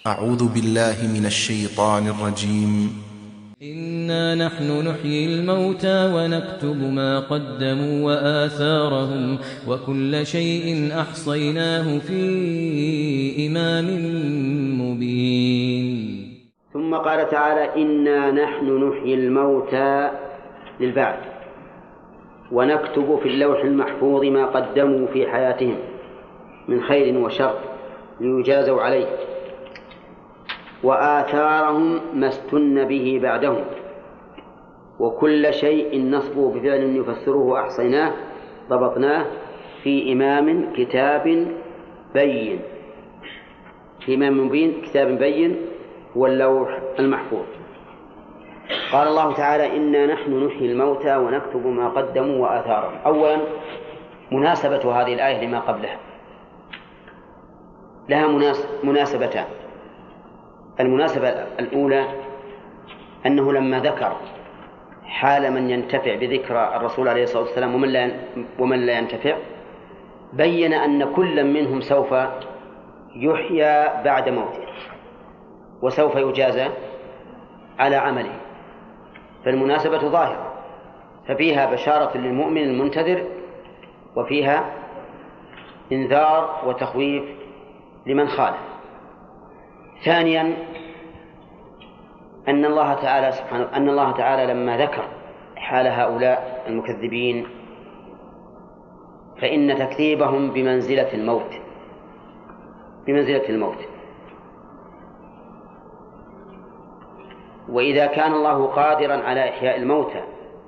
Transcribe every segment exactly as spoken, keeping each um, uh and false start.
أعوذ بالله من الشيطان الرجيم. إنا نحن نحيي الموتى ونكتب ما قدموا وآثارهم وكل شيء أحصيناه في إمام مبين. ثم قال تعالى: إنا نحن نحيي الموتى للبعث ونكتب في اللوح المحفوظ ما قدموا في حياتهم من خير وشر ليجازوا عليه، وآثارهم ما استن به بعدهم، وكل شيء نصبه بفعل يفسره أحصيناه ضبطناه في إمام كتاب بين. في إمام مبين كتاب بين هو اللوح المحفوظ. قال الله تعالى: إنا نحن نحيي الموتى ونكتب ما قدموا وآثارهم. أولا، مناسبة هذه الآية لما قبلها، لها مناسبتان. المناسبة الأولى أنه لما ذكر حال من ينتفع بذكر الرسول عليه الصلاة والسلام ومن لا ومن لا ينتفع، بين أن كل منهم سوف يحيى بعد موته وسوف يجازى على عمله، فالمناسبة ظاهرة، ففيها بشارة للمؤمن المنتظر وفيها إنذار وتخويف لمن خالف. ثانيا، أن الله تعالى سبحانه أن الله تعالى لما ذكر حال هؤلاء المكذبين فإن تكذيبهم بمنزلة الموت بمنزلة الموت وإذا كان الله قادرا على إحياء الموتى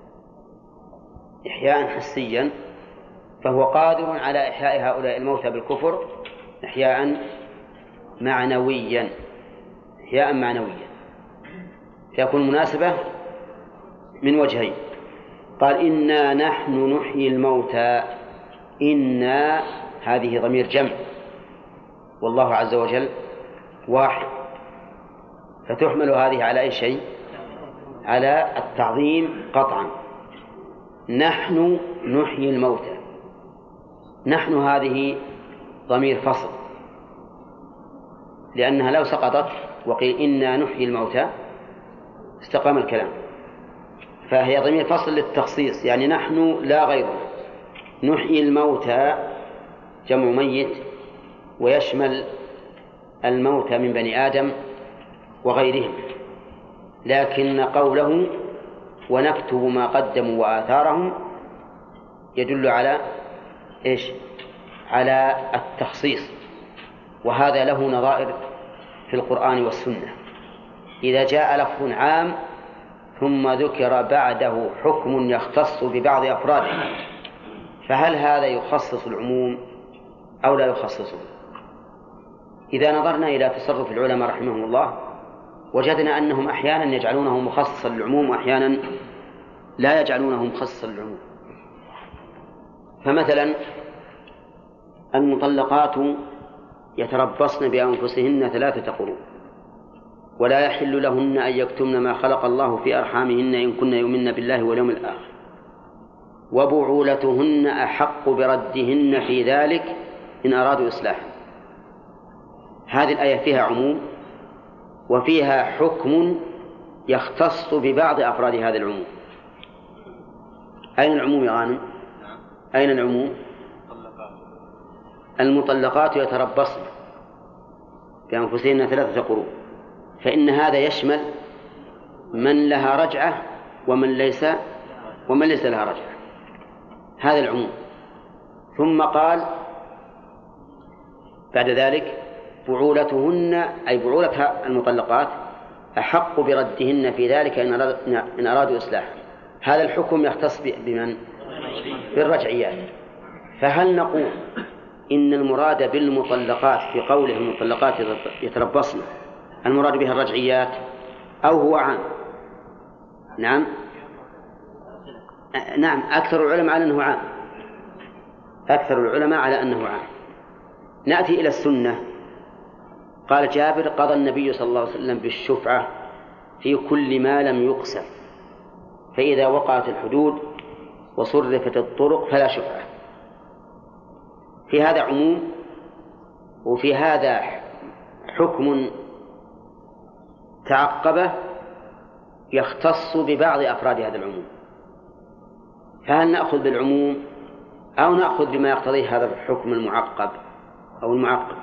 إحياء حسيا، فهو قادر على إحياء هؤلاء الموتى بالكفر إحياء معنويا إحياء معنويا فيكون مناسبة من وجهين. قال: إنا نحن نحيي الموتى. إنا هذه ضمير جمع، والله عز وجل واحد، فتحمل هذه على أي شيء؟ على التعظيم قطعا. نحن نحيي الموتى. نحن هذه ضمير فصل، لأنها لو سقطت وقيل إنا نحيي الموتى استقام الكلام، فهي ضمير فصل للتخصيص، يعني نحن لا غيرنا. نحيي الموتى جمع ميت، ويشمل الموتى من بني آدم وغيرهم، لكن قوله ونكتب ما قدموا وآثارهم يدل على إيش؟ على التخصيص، وهذا له نظائر في القرآن والسنة. إذا جاء لفظ عام ثم ذكر بعده حكم يختص ببعض أفراده، فهل هذا يخصص العموم أو لا يخصصه؟ إذا نظرنا إلى تصرف العلماء رحمهم الله وجدنا أنهم أحيانا يجعلونه مخصصا للعموم وأحيانا لا يجعلونه مخصصا للعموم. فمثلا المطلقات يتربصن بأنفسهن ثلاثة قروء، ولا يحل لهن أن يكتمن ما خلق الله في أرحامهن إن كن يؤمن بالله واليوم الآخر، وبعولتهن أحق بردهن في ذلك إن أرادوا إصلاحا. هذه الآية فيها عموم وفيها حكم يختص ببعض أفراد هذا العموم. أين العموم يا غانم؟ أين العموم؟ المطلقات يتربصن بأنفسهن ثلاثة قروء، فإن هذا يشمل من لها رجعة ومن ليس ومن ليس لها رجعة، هذا العموم. ثم قال بعد ذلك: بعولتهن أي بعولة المطلقات أحق بردهن في ذلك إن أرادوا إصلاحا. هذا الحكم يختص بمن؟ بالرجعيات. فهل نقول إن المراد بالمطلقات في قوله المطلقات يتربصن المراد بها الرجعيات أو هو عام؟ نعم نعم أكثر العلماء على أنه عام أكثر العلماء على أنه عام. نأتي إلى السنة. قال جابر: قضى النبي صلى الله عليه وسلم بالشفعة في كل ما لم يقسم، فإذا وقعت الحدود وصرفت الطرق فلا شفعة. في هذا عموم وفي هذا حكم تعقبه يختص ببعض أفراد هذا العموم، فهل نأخذ بالعموم أو نأخذ بما يقتضيه هذا الحكم المعقب أو المعقب؟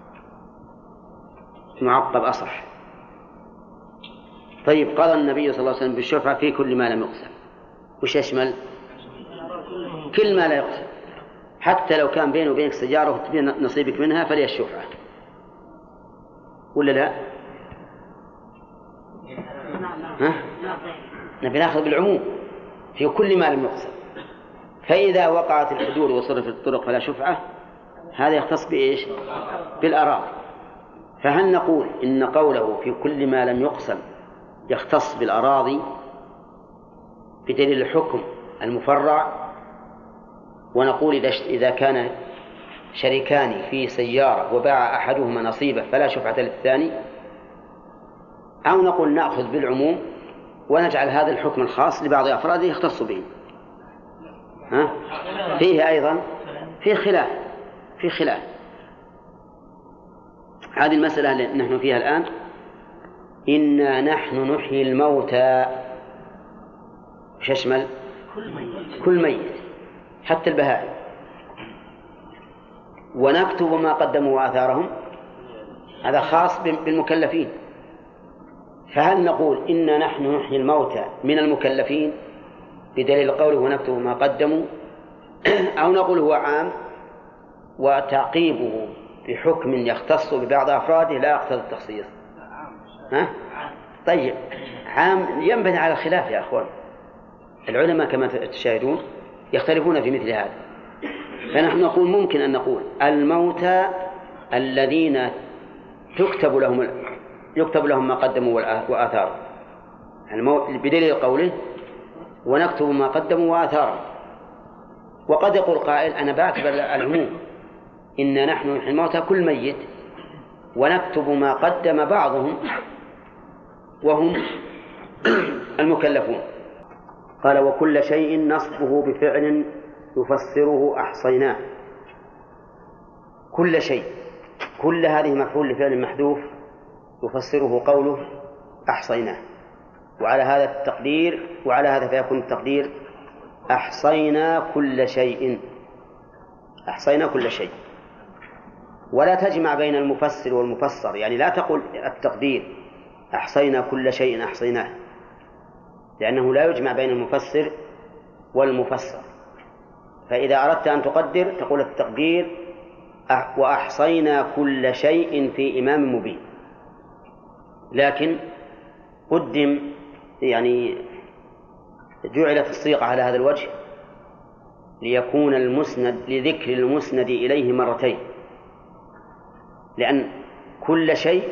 المعقب أصح. طيب قال النبي صلى الله عليه وسلم بالشفعة في كل ما لم يقسم، وش يشمل؟ كل ما لا يقسم، حتى لو كان بينه وبينك سيارة وتبين نصيبك منها فلي الشفعة، ولا لا؟ ها؟ نبي نأخذ بالعموم في كل ما لم يقسم، فإذا وقعت الحدود وصرفت الطرق فلا شفعة، هذا يختص بإيش؟ بالأراضي. فهل نقول إن قوله في كل ما لم يقسم يختص بالأراضي بدليل الحكم المفرع، ونقول إذا كان شريكان في سيارة وباع أحدهما نصيبه فلا شفعة للثاني، أو نقول نأخذ بالعموم ونجعل هذا الحكم الخاص لبعض أفراده يختص به؟ ها؟ فيه أيضا في خلاف في خلاف هذه المسألة اللي نحن فيها الآن. إنا نحن نحيي الموتى، وش يشمل؟ كل ميت حتى البهائم، ونكتب ما قدموا وآثارهم، هذا خاص بالمكلفين. فهل نقول إنا نحن نحيي الموتى من المكلفين بدليل قوله ونكتب ما قدموا، أو نقول هو عام وتعقيبه بحكم يختص ببعض أفراده لا يقتضي التخصيص؟ ها؟ طيب عام ينبني على الخلاف يا أخوان، العلماء كما تشاهدون يختلفون في مثل هذا. فنحن نقول ممكن أن نقول الموتى الذين تكتب لهم يكتب لهم ما قدموا وآثارهم بدليل قوله ونكتب ما قدموا وآثارهم. وقد يقول قائل أنا بعتبر العموم، إن نحن نحيي الموتى كل ميت ونكتب ما قدم بعضهم وهم المكلفون. قال وكل شيء نصبه بفعل يفسره أحصيناه. كل شيء، كل هذه مفعول لفعل محذوف يفسره قوله أحصيناه، وعلى هذا التقدير وعلى هذا فيكون التقدير أحصينا كل شيء، أحصينا كل شيء. ولا تجمع بين المفسر والمفسر، يعني لا تقول التقدير أحصينا كل شيء أحصيناه، لأنه لا يجمع بين المفسر والمفسر. فإذا أردت أن تقدر تقول التقدير وأحصينا كل شيء في إمام مبين. لكن قدم يعني جعلت الصيغة على هذا الوجه ليكون المسند لذكر المسند إليه مرتين، لأن كل شيء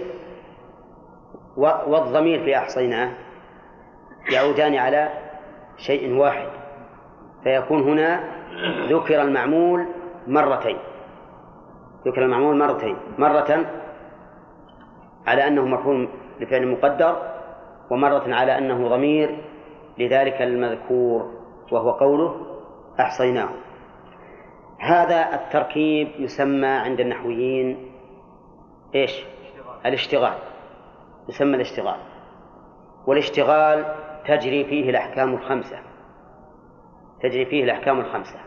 والضمير في أحصيناه يعودان على شيء واحد، فيكون هنا ذكر المعمول مرتين، ذكر المعمول مرتين، مرة على أنه مفعول لفعل مقدر، ومرة على أنه ضمير لذلك المذكور وهو قوله أحصيناه. هذا التركيب يسمى عند النحويين إيش؟ الاشتغال، يسمى الاشتغال. والاشتغال تجري فيه الأحكام الخمسة، تجري فيه الأحكام الخمسة: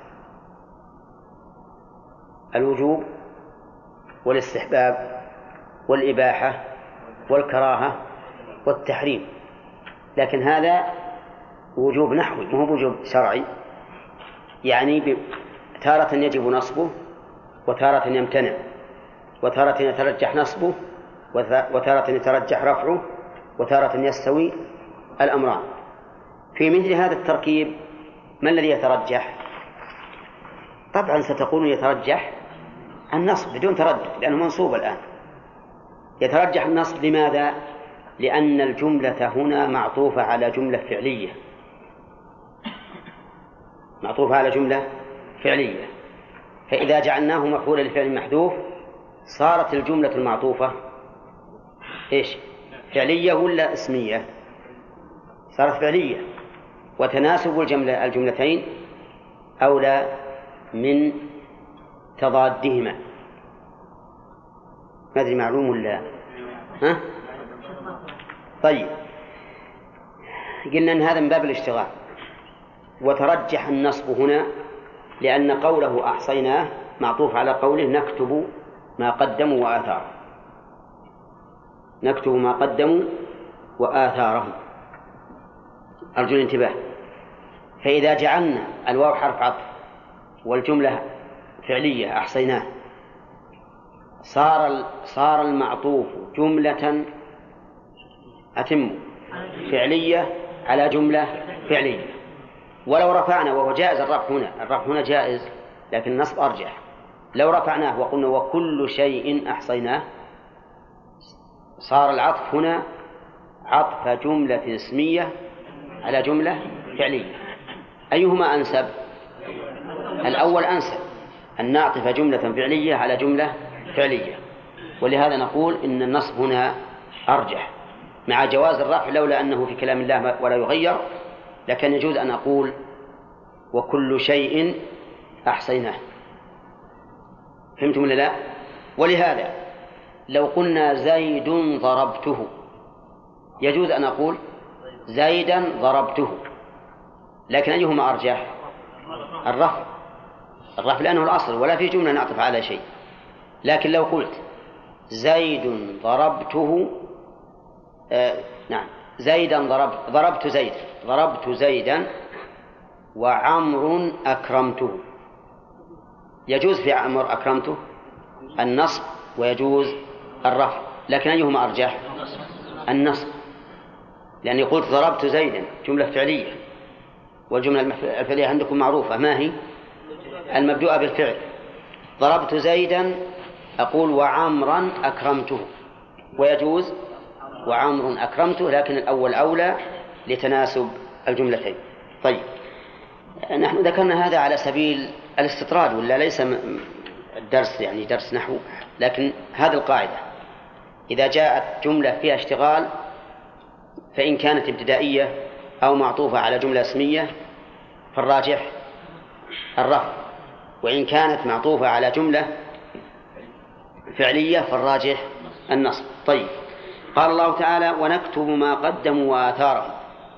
الوجوب والاستحباب والإباحة والكراهة والتحريم. لكن هذا وجوب نحوي، ما هو وجوب شرعي، يعني تارة يجب نصبه وتارة يمتنع، وتارة يترجح نصبه وتارة يترجح رفعه، وتارة يستوي الأمران. في مثل هذا التركيب ما الذي يترجح؟ طبعا ستقول يترجح النصب بدون تردد، لأنه منصوب الآن. يترجح النصب لماذا؟ لأن الجملة هنا معطوفة على جملة فعلية، معطوفة على جملة فعلية، فإذا جعلناه مفعولا لفعل محذوف صارت الجملة المعطوفة إيش؟ فعلية ولا اسمية؟ صارت فعلية، وتناسب الجملة الجملتين أولى من تضادهما. ما أدري معلوم ولا ها؟ طيب، قلنا أن هذا من باب الاشتغال، وترجح النصب هنا لأن قوله أحصيناه معطوف على قوله نكتب ما قدموا وآثارهم، نكتب ما قدموا وآثارهم. أرجو الانتباه. فإذا جعلنا الواو حرف عطف والجملة فعلية أحصيناه، صار صار المعطوف جملة أتم فعلية على جملة فعلية. ولو رفعنا، وهو جائز الرفع هنا، الرفع هنا جائز لكن النصب أرجح، لو رفعناه وقلنا وكل شيء أحصيناه، صار العطف هنا عطف جملة اسمية على جملة فعلية. أيهما أنسب؟ الأول أنسب، أن نعطف جملة فعلية على جملة فعلية، ولهذا نقول إن النصب هنا أرجح مع جواز الرفع لولا أنه في كلام الله ولا يغير، لكن يجوز أن أقول وكل شيء أحصيناه. فهمتم ولا لا؟ ولهذا لو قلنا زيد ضربته يجوز أن أقول زيدا ضربته، لكن أيهما أرجح؟ الرفع، الرفع لأنه الأصل ولا في جملة نعطف على شيء. لكن لو قلت زيد ضربته، آه نعم زيدا ضربت ضربت زيد ضربت زيدا وعمر أكرمته، يجوز في عمر أكرمته النصب ويجوز الرفع، لكن أيهما أرجح؟ النصب، لأني قلت ضربت زيدا جملة فعلية، والجملة الفعلية عندكم معروفة، ما هي؟ المبدوءة بالفعل. ضربت زيدا أقول وعمرا أكرمته، ويجوز وعمر أكرمته، لكن الأول أولى لتناسب الجملتين. طيب، نحن ذكرنا هذا على سبيل الاستطراد، ولا ليس الدرس يعني درس نحو، لكن هذه القاعدة: إذا جاءت جملة فيها اشتغال فإن كانت ابتدائية أو معطوفة على جملة اسمية فالراجح الرفع، وإن كانت معطوفة على جملة فعلية فالراجح النصب. طيب، قال الله تعالى: ونكتب ما قدموا وآثارهم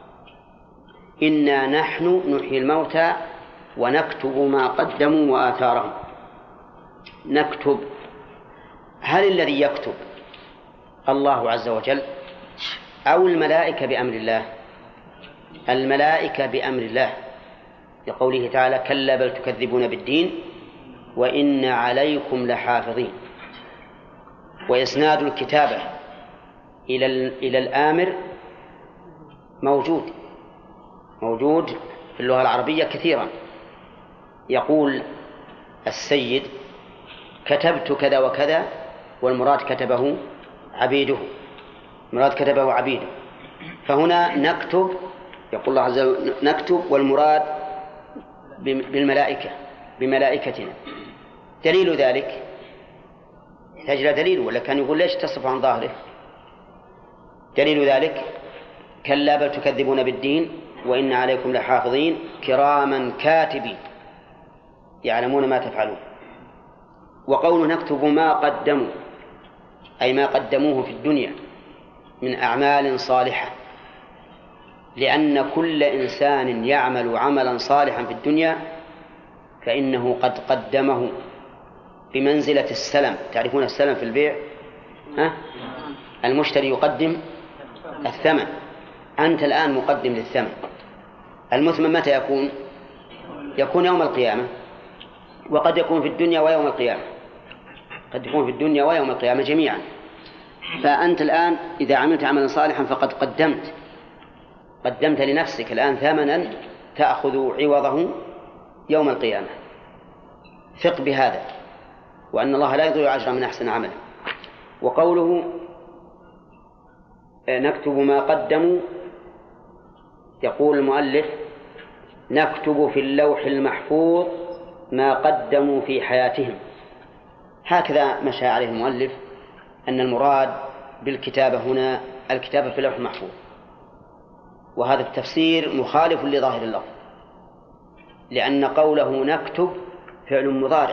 إنا نحن نحيي الموتى ونكتب ما قدموا وآثارهم. نكتب، هل الذي يكتب الله عز وجل أو الملائكة بأمر الله؟ الملائكة بأمر الله، لقوله تعالى: كلا بل تكذبون بالدين وإن عليكم لحافظين. وإسناد الكتابة إلى إلى الآمر موجود موجود في اللغة العربية كثيرا. يقول السيد: كتبت كذا وكذا، والمراد كتبه عبيده، مراد كتبه عبيده. فهنا نكتب، يقول الله عز وجل نكتب، والمراد بالملائكة بملائكتنا. دليل ذلك يحتاج إلى دليل، ولا كان يقول ليش تصف عن ظاهره؟ دليل ذلك: كلا بل تكذبون بالدين وإن عليكم لحافظين كراما كاتبين يعلمون ما تفعلون. وقول نكتب ما قدموا أي ما قدموه في الدنيا من أعمال صالحة، لأن كل إنسان يعمل عملا صالحا في الدنيا فإنه قد قدمه بمنزلة السلم. تعرفون السلم في البيع؟ ها؟ المشتري يقدم الثمن، أنت الآن مقدم للثمن. المثمن متى يكون؟ يكون يوم القيامة، وقد يكون في الدنيا ويوم القيامة، قد يكون في الدنيا ويوم القيامة جميعا. فأنت الآن إذا عملت عملا صالحا فقد قدمت قدمت لنفسك الآن ثمنا تأخذ عوضه يوم القيامة. ثق بهذا، وأن الله لا يضيع أجر من أحسن عمل. وقوله نكتب ما قدموا، يقول المؤلف: نكتب في اللوح المحفوظ ما قدموا في حياتهم. هكذا مشى عليه المؤلف، أن المراد بالكتابة هنا الكتابة في اللوح المحفوظ، وهذا التفسير مخالف لظاهر اللفظ، لأن قوله نكتب فعل مضارع،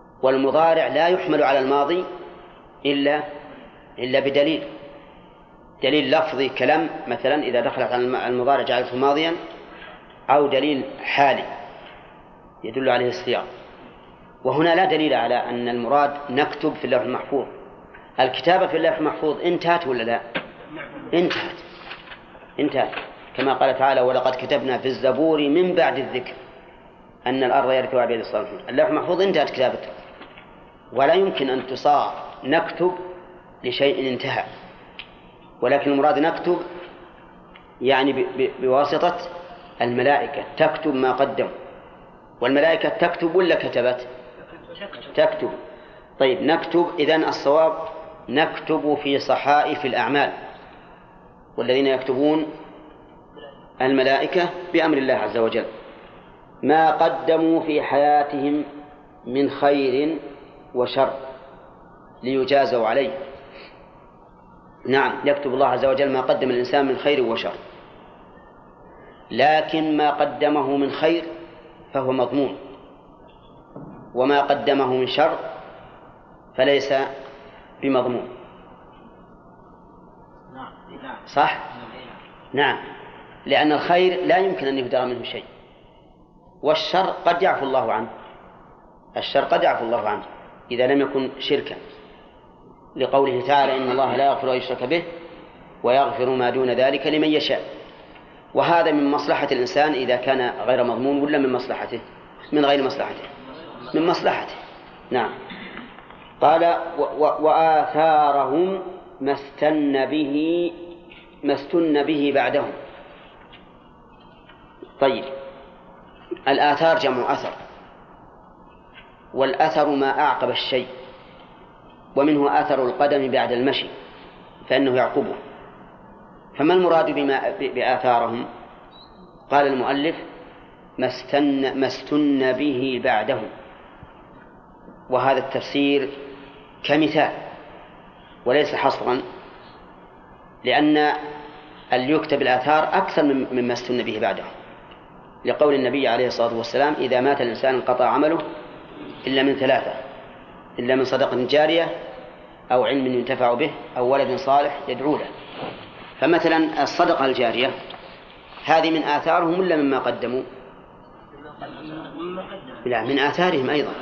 والمضارع لا يحمل على الماضي إلا إلا بدليل، دليل لفظي كلم مثلا إذا دخلت على المضارع جعلته ماضيا، أو دليل حالي يدل عليه السياق. وهنا لا دليل على أن المراد نكتب في اللوح المحفوظ. الكتابة في اللوح المحفوظ انتهت ولا لا؟ انتهت انتهت كما قال تعالى: ولقد كتبنا في الزبور من بعد الذكر أن الأرض يرثها عبادي الصالحون. اللوح المحفوظ انتهت كتابته، ولا يمكن أن تصاغ نكتب لشيء انتهى، ولكن المراد نكتب يعني بواسطة الملائكة تكتب ما قدم. والملائكة تكتب ولا كتبت؟ تكتب. طيب نكتب، إذن الصواب نكتب في صحائف الأعمال، والذين يكتبون الملائكة بأمر الله عز وجل ما قدموا في حياتهم من خير وشر ليجازوا عليه. نعم، يكتب الله عز وجل ما قدم الإنسان من خير وشر، لكن ما قدمه من خير فهو مضمون، وما قدمه من شر فليس بمضمون. صح؟ نعم، لأن الخير لا يمكن أن يهدر منه شيء، والشر قد يعفو الله عنه. الشر قد يعفو الله عنه إذا لم يكن شركا، لقوله تعالى: إن الله لا يغفر أن يشرك به ويغفر ما دون ذلك لمن يشاء. وهذا من مصلحة الإنسان إذا كان غير مضمون، ولا من مصلحته؟ من غير مصلحته، من مصلحته. نعم. قال: وآثارهم ما استن به ما استن به بعدهم. طيب، الآثار جمع أثر، والأثر ما أعقب الشيء، ومنه أثر القدم بعد المشي فإنه يعقبه. فما المراد بما بآثارهم؟ قال المؤلف: ما استن, ما استن به بعدهم. وهذا التفسير كمثال وليس حصرا، لأن اللي يكتب الآثار أكثر مما استن به بعده، لقول النبي عليه الصلاة والسلام: إذا مات الإنسان انقطع عمله إلا من ثلاثة، إلا من صدقة جارية أو علم ينتفع به أو ولد صالح يدعو له. فمثلا الصدقة الجارية هذه من آثارهم ولا مما قدموا؟ لا، من آثارهم أيضا.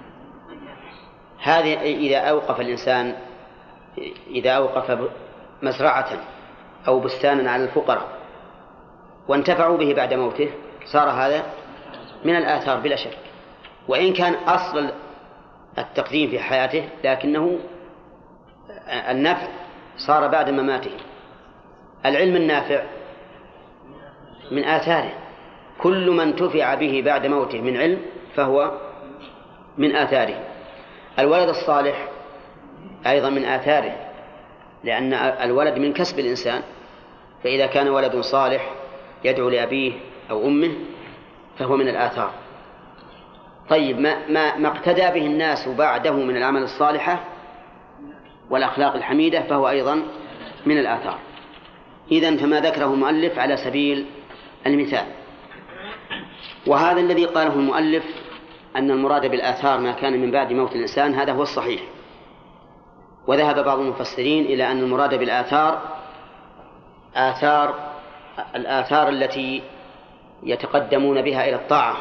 هذه إذا أوقف الإنسان إذا أوقف مزرعة أو بستانا على الفقراء وانتفعوا به بعد موته صار هذا من الآثار بلا شك، وإن كان أصل التقديم في حياته لكنه النفع صار بعد مماته. العلم النافع من آثاره، كل من انتفع به بعد موته من علم فهو من آثاره. الولد الصالح أيضا من آثاره، لأن الولد من كسب الإنسان، فإذا كان ولد صالح يدعو لأبيه أو أمه فهو من الآثار. طيب، ما, ما, ما اقتدى به الناس بعده من العمل الصالحة والأخلاق الحميدة فهو أيضا من الآثار. إذن فما ذكره المؤلف على سبيل المثال. وهذا الذي قاله المؤلف أن المراد بالآثار ما كان من بعد موت الإنسان، هذا هو الصحيح. وذهب بعض المفسرين إلى أن المراد بالآثار آثار الآثار التي يتقدمون بها إلى الطاعة،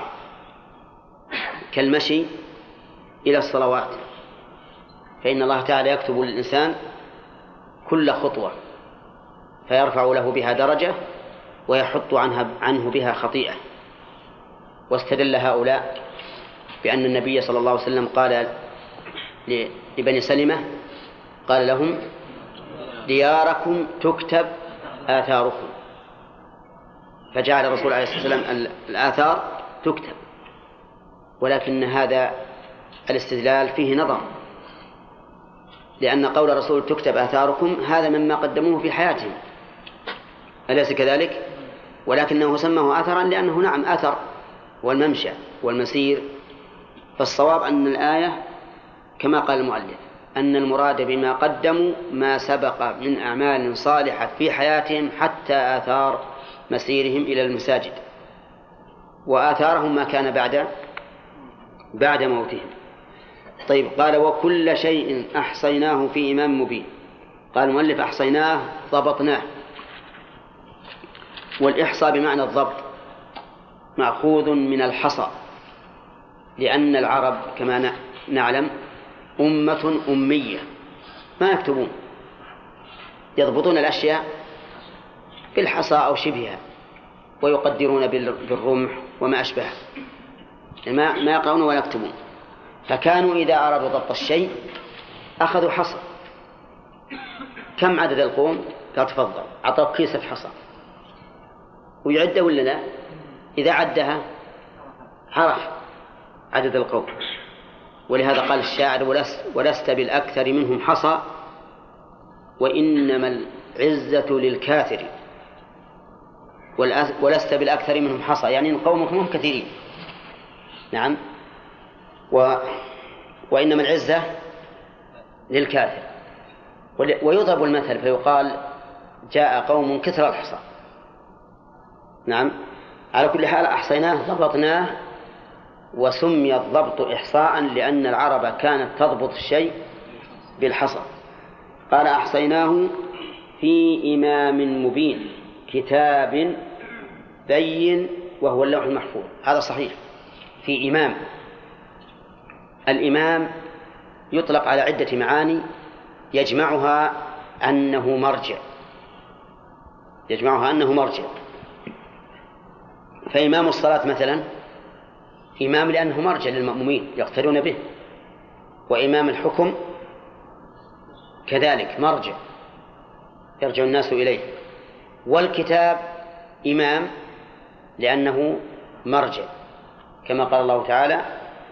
كالمشي إلى الصلوات، فإن الله تعالى يكتب للإنسان كل خطوة فيرفع له بها درجة ويحط عنها عنه بها خطيئة. واستدل هؤلاء بأن النبي صلى الله عليه وسلم قال لبني سلمة، قال لهم: دياركم تكتب آثاركم. فجعل الرسول عليه الصلاة والسلام الآثار تكتب، ولكن هذا الاستدلال فيه نظر، لأن قول الرسول تكتب آثاركم هذا مما قدموه في حياتهم، أليس كذلك؟ ولكنه سماه أثرا لأنه نعم أثر والممشى والمسير. فالصواب أن الآية كما قال المؤلف أن المراد بما قدموا ما سبق من أعمال صالحة في حياتهم حتى آثار مسيرهم إلى المساجد، وآثارهم ما كان بعد بعد موتهم. طيب، قال: وكل شيء أحصيناه في إمام مبين. قال المؤلف أحصيناه ضبطناه. والإحصاء بمعنى الضبط مأخوذ من الحصى، لأن العرب كما نعلم أمة أمية ما يكتبون، يضبطون الأشياء بالحصى أو شبهها ويقدرون بالرمح وما أشبهه، ما ما يقرؤون ولا يكتبون. فكانوا إذا أرادوا ضبط الشيء أخذوا حصى. كم عدد القوم؟ قال تفضل، أعطوه كيسة حصى ويعده ولا لا؟ إذا عدها عرف عدد القوم. ولهذا قال الشاعر ولست, ولست بالأكثر منهم حصى وإنما العزة للكاثر. ولست بالأكثر منهم حصى يعني إن قومك هم كثيرين. نعم. و... وإنما العزة للكاثر. ويضرب المثل فيقال جاء قوم كثر الحصى. نعم. على كل حال أحصيناه ضبطناه. وسمي الضبط إحصاء لأن العرب كانت تضبط الشيء بالحصى. قال أحصيناه في إمام مبين كتاب بين وهو اللوح المحفوظ. هذا صحيح، في إمام. الإمام يطلق على عدة معاني يجمعها أنه مرجع يجمعها أنه مرجع فإمام الصلاة مثلا إمام لأنه مرجع للمأمومين يقتدون به، وإمام الحكم كذلك مرجع يرجع الناس إليه. والكتاب إمام لأنه مرجع كما قال الله تعالى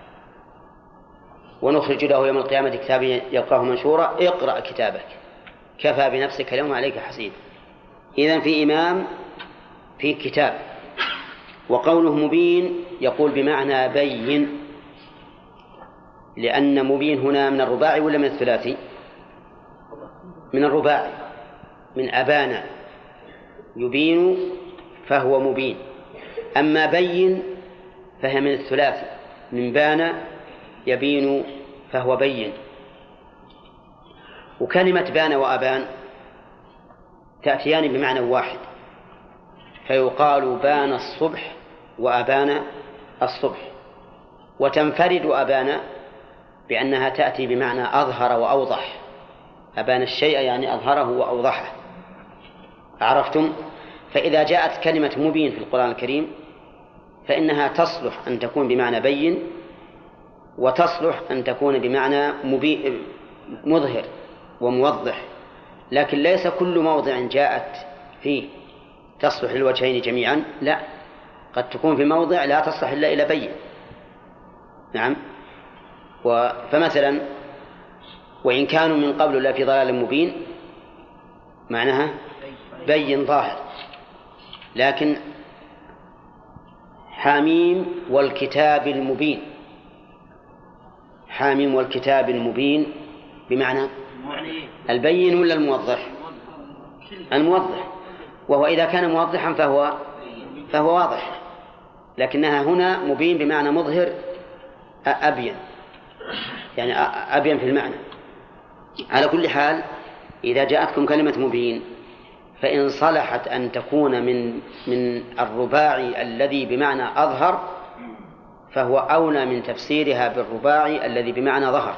ونخرج له يوم القيامة كتابا يلقاه منشورا اقرأ كتابك كفى بنفسك اليوم عليك حسيب. إذن في إمام في كتاب. وقوله مبين يقول بمعنى بين، لأن مبين هنا من الرباعي ولا من الثلاثي؟ من الرباعي، من أبانا يبين فهو مبين. أما بين فهي من الثلاثي، من بانا يبين فهو بين. وكلمة بان وأبان تأتيان بمعنى واحد، فيقال بان الصبح وأبان الصبح. وتنفرد أبان بأنها تأتي بمعنى أظهر وأوضح. أبان الشيء يعني أظهره وأوضحه. عرفتم؟ فإذا جاءت كلمة مبين في القرآن الكريم فإنها تصلح أن تكون بمعنى بين، وتصلح أن تكون بمعنى مبين مظهر وموضح. لكن ليس كل موضع جاءت فيه تصلح للوجهين جميعا، لا، قد تكون في موضع لا تصلح إلا إلى بين. نعم. فمثلا وإن كانوا من قبل لا في ضلال مبين معناها بين ظاهر. لكن حاميم والكتاب المبين، حاميم والكتاب المبين بمعنى البين ولا الموضح؟ الموضح. وهو إذا كان موضحا فهو فهو واضح، لكنها هنا مبين بمعنى مظهر أبين، يعني أبين في المعنى. على كل حال إذا جاءتكم كلمة مبين فإن صلحت أن تكون من من الرباعي الذي بمعنى أظهر فهو أولى من تفسيرها بالرباعي الذي بمعنى ظهر.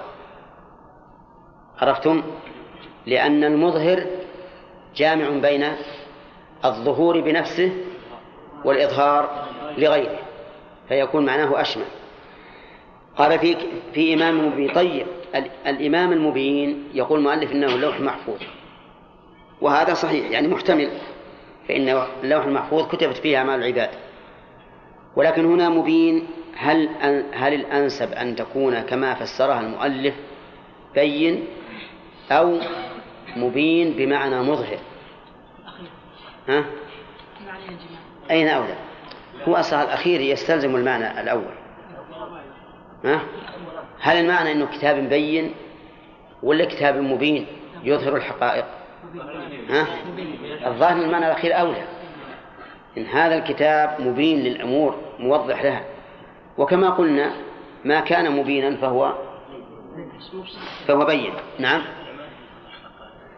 عرفتم؟ لأن المظهر جامع بين الظهور بنفسه والإظهار لغيره، فيكون معناه أشمل. قال في في إمام مبين. طيب الإمام المبين يقول المؤلف إنه اللوح المحفوظ، وهذا صحيح يعني محتمل، فإن اللوح المحفوظ كتبت فيه أعمال العباد. ولكن هنا مبين، هل هل الأنسب أن تكون كما فسرها المؤلف بين أو مبين بمعنى مظهر؟ ها؟ أين أولى؟ هو أصلا الأخير يستلزم المعنى الأول. ها؟ هل المعنى أنه كتاب بين ولا كتاب مبين يظهر الحقائق؟ ها؟ الظاهر المعنى الأخير أولى، إن هذا الكتاب مبين للأمور موضح لها. وكما قلنا ما كان مبينا فهو فهو بين. نعم.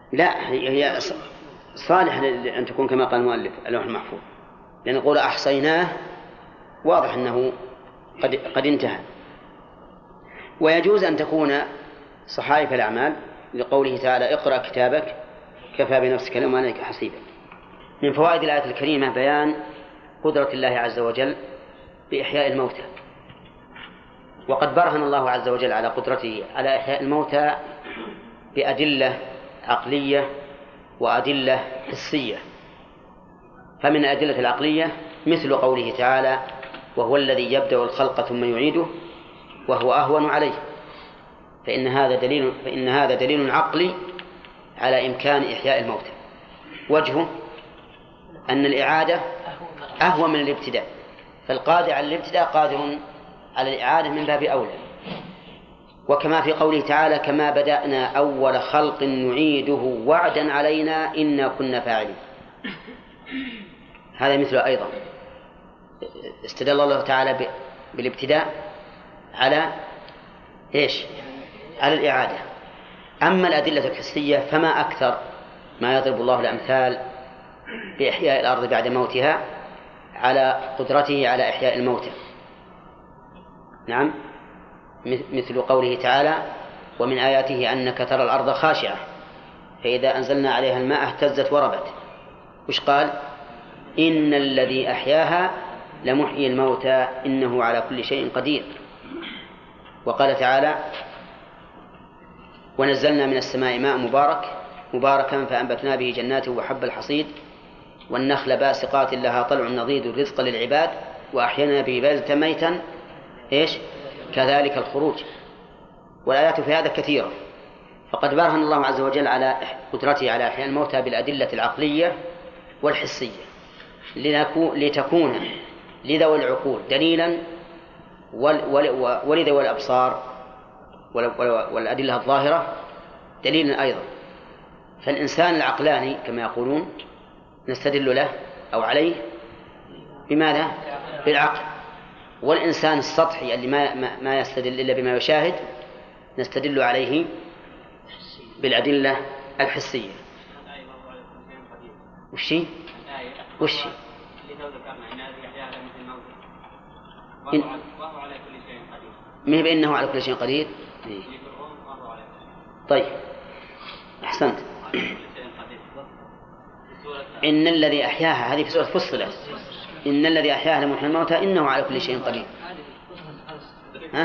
لا، هي صالح أن تكون كما قال المؤلف اللوح المحفوظ، لأن نقول أحصيناه واضح أنه قد, قد انتهى. ويجوز أن تكون صحائف الأعمال لقوله تعالى اقرأ كتابك كفى بنفسك اليوم عليك حسيبا. من فوائد الآية الكريمة بيان قدرة الله عز وجل بإحياء الموتى، وقد برهن الله عز وجل على قدرته على إحياء الموتى بأدلة عقلية وأدلة حسية. فمن الأدلة العقلية مثل قوله تعالى وهو الذي يبدأ الخلق ثم يعيده وهو أهون عليه، فإن هذا دليل فإن هذا دليل عقلي على إمكان إحياء الموتى. وجهه أن الإعادة أهون من الابتداء، فالقادر على الابتداء قادر على الإعادة من باب أولى. وكما في قوله تعالى كما بدأنا أول خلق نعيده وعدا علينا إنا كنا فاعلين، هذا مثله أيضا. استدل الله تعالى بالابتداء على إيش؟ على الإعادة. أما الأدلة الحسية فما أكثر ما يضرب الله الأمثال بإحياء الأرض بعد موتها على قدرته على إحياء الموتى. نعم، مثل قوله تعالى ومن آياته أنك ترى الأرض خاشعة فإذا أنزلنا عليها الماء اهتزت وربت. وش قال؟ إن الذي أحياها لمحيي الموتى إنه على كل شيء قدير. وقال تعالى ونزلنا من السماء ماء مبارك مباركا فأنبتنا به جنات وحب الحصيد والنخل باسقات لها طلع نضيد رزقا للعباد وأحيانا به بلدة ميتا إيش؟ كذلك الخروج. والآيات في هذا كثيرة. فقد برهن الله عز وجل على قدرته على إحياء الموتى بالأدلة العقلية والحسية لتكون لذوي العقول دليلا ولذوي الأبصار والأدلة الظاهرة دليلا أيضا. فالإنسان العقلاني كما يقولون نستدل له أو عليه بماذا؟ بالعقل. والإنسان السطحي اللي ما ما يستدل إلا بما يشاهد نستدل عليه بالأدلة الحسية. وشي؟ وشي؟ إن... مه بأنه على كل شيء قدير. طيب أحسنت. إن الذي أحياها هذه في سورة فصلت إن الذي أحياها لمحيي الموتى إنه على كل شيء قدير. ها؟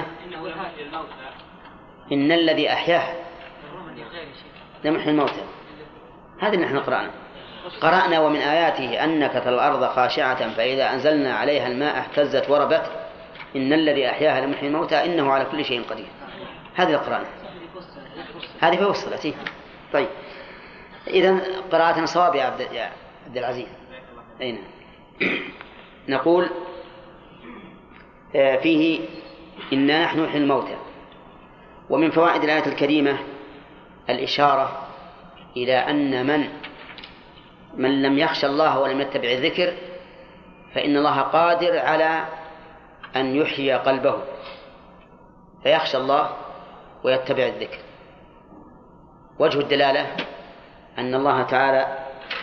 إن الذي أحياها لمحيي الموتى هذا نحن قرأنا قرأنا ومن آياته أنك ترى الأرض خاشعة فإذا أنزلنا عليها الماء اهتزت وربت إن الذي أحياها لمحيي الموتى إنه على كل شيء قدير. هذا القرآن هذه فوصلت. طيب إذن قراءتنا صواب يا عبد العزيز. أين نقول فيه إنا نحن نحيي الموتى. ومن فوائد الآية الكريمة الإشارة إلى أن من من لم يخشى الله ولم يتبع الذكر فإن الله قادر على أن يحيي قلبه فيخشى الله ويتبع الذكر. وجه الدلالة أن الله تعالى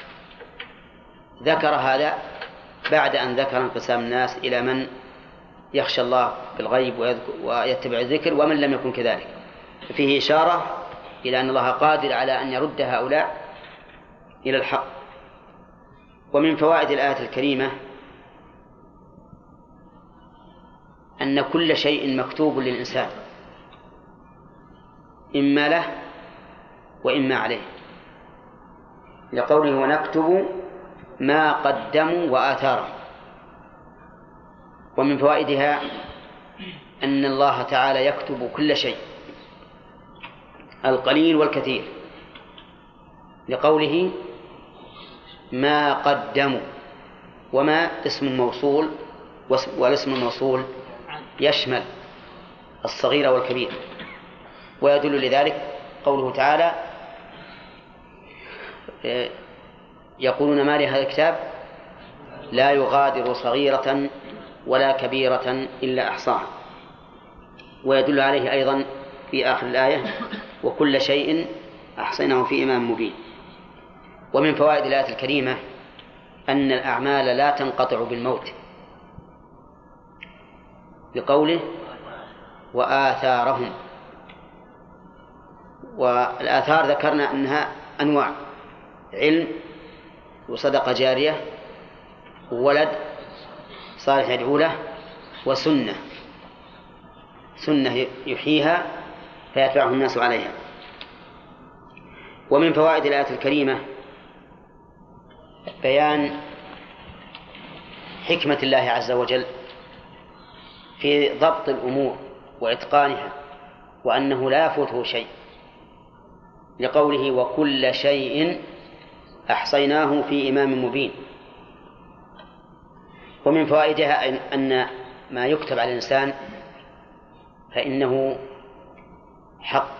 ذكر هذا بعد أن ذكر انقسام الناس إلى من يخشى الله بالغيب ويتبع الذكر ومن لم يكن كذلك. فيه إشارة إلى أن الله قادر على أن يرد هؤلاء إلى الحق. ومن فوائد الآية الكريمة أن كل شيء مكتوب للإنسان إما له وإما عليه، لقوله ونكتب ما قدموا وآثاره. ومن فوائدها أن الله تعالى يكتب كل شيء القليل والكثير، لقوله ما قدموا، وما اسم موصول والاسم الموصول يشمل الصغير والكبير. ويدل لذلك قوله تعالى يقولون ما لهذا الكتاب لا يغادر صغيرة ولا كبيرة إلا أحصاها. ويدل عليه أيضا في آخر الآية وكل شيء أحصيناه في إمام مبين. ومن فوائد الآية الكريمة أن الأعمال لا تنقطع بالموت، بقوله وآثارهم. والآثار ذكرنا أنها أنواع: علم وصدقة جارية وولد صالح يدعو له وسنة، سنة يحييها فيتبعه الناس عليها. ومن فوائد الآية الكريمة بيان حكمة الله عز وجل في ضبط الأمور وإتقانها، وأنه لا يفوته شيء، لقوله وكل شيء أحصيناه في إمام مبين. ومن فوائدها أن ما يكتب على الإنسان فإنه حق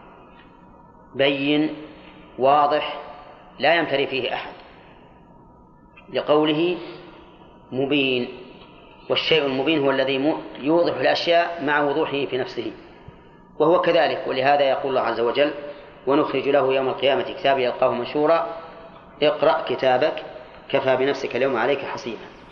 بين واضح لا يمتري فيه أحد، لقوله مبين، والشيء المبين هو الذي يوضح الأشياء مع وضوحه في نفسه، وهو كذلك. ولهذا يقول الله عز وجل ونخرج له يوم القيامة كتابا يلقاه منشورا اقرأ كتابك كفى بنفسك اليوم عليك حصيبا.